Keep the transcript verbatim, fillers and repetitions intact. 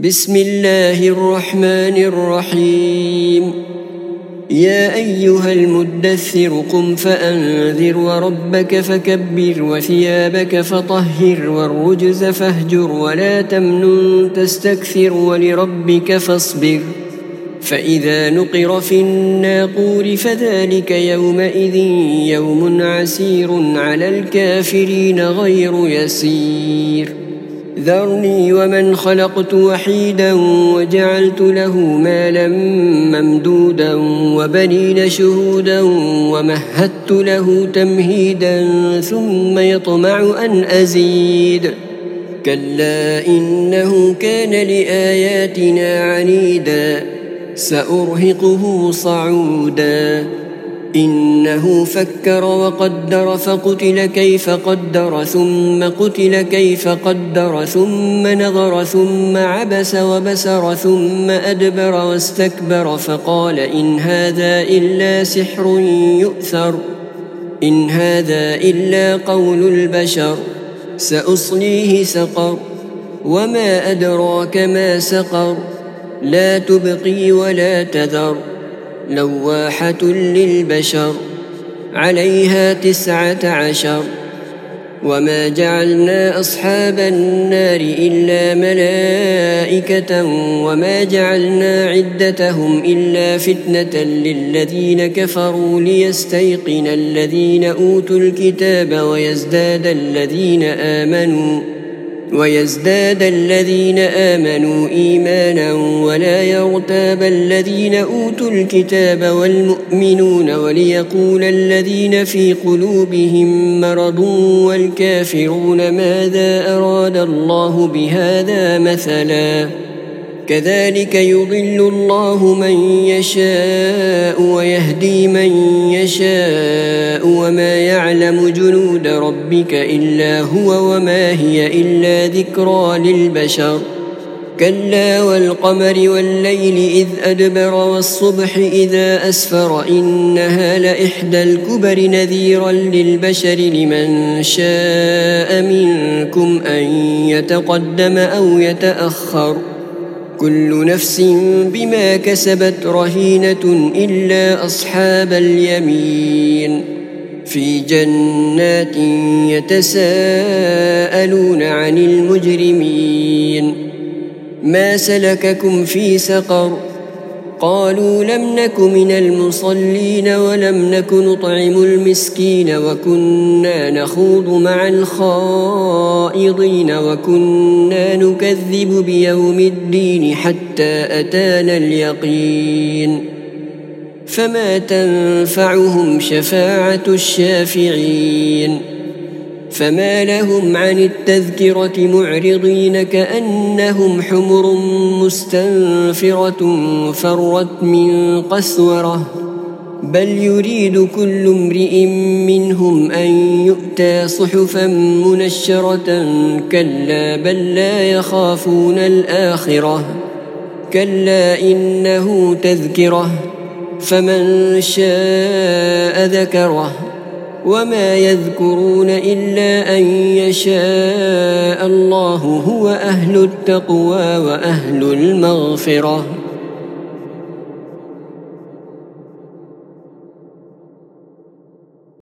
بسم الله الرحمن الرحيم يا أيها المدثر قم فأنذر وربك فكبر وثيابك فطهر والرجز فاهجر ولا تمنن تستكثر ولربك فاصبر فإذا نقر في الناقور فذلك يومئذ يوم عسير على الكافرين غير يسير ذرني ومن خلقت وحيدا وجعلت له مالا ممدودا وبنين شهودا ومهدت له تمهيدا ثم يطمع أن أزيد كلا إنه كان لآياتنا عنيدا سأرهقه صعودا إنه فكر وقدر فقتل كيف قدر ثم قتل كيف قدر ثم نظر ثم عبس وبسر ثم أدبر واستكبر فقال إن هذا إلا سحر يؤثر إن هذا إلا قول البشر سأصليه سقر وما أدراك ما سقر لا تبقي ولا تذر لواحة للبشر عليها تسعة عشر وما جعلنا أصحاب النار إلا ملائكة وما جعلنا عدتهم إلا فتنة للذين كفروا ليستيقن الذين أوتوا الكتاب ويزداد الذين آمنوا ويزداد الذين آمنوا إيمانا ولا يرتاب الذين أوتوا الكتاب والمؤمنون وليقول الذين في قلوبهم مرض والكافرون ماذا أراد الله بهذا مثلا كذلك يضل الله من يشاء ويهدي من يشاء وما يعلم جنود ربك إلا هو وما هي إلا ذكرى للبشر كلا والقمر والليل إذ أدبر والصبح إذا أسفر إنها لإحدى الكبر نذيرا للبشر لمن شاء منكم أن يتقدم أو يتأخر كل نفس بما كسبت رهينة إلا أصحاب اليمين في جنات يتساءلون عن المجرمين ما سلككم في سقر قالوا لم نك من المصلين ولم نك نطعم المسكين وكنا نخوض مع الخائضين وكنا نكذب بيوم الدين حتى أتانا اليقين فما تنفعهم شفاعة الشافعين فما لهم عن التذكرة معرضين كأنهم حمر مستنفرة فرت من قسورة بل يريد كل امرئ منهم أن يؤتى صحفا منشرة كلا بل لا يخافون الآخرة كلا إنه تذكرة فمن شاء ذكره وما يذكرون إلا أن يشاء الله هو أهل التقوى وأهل المغفرة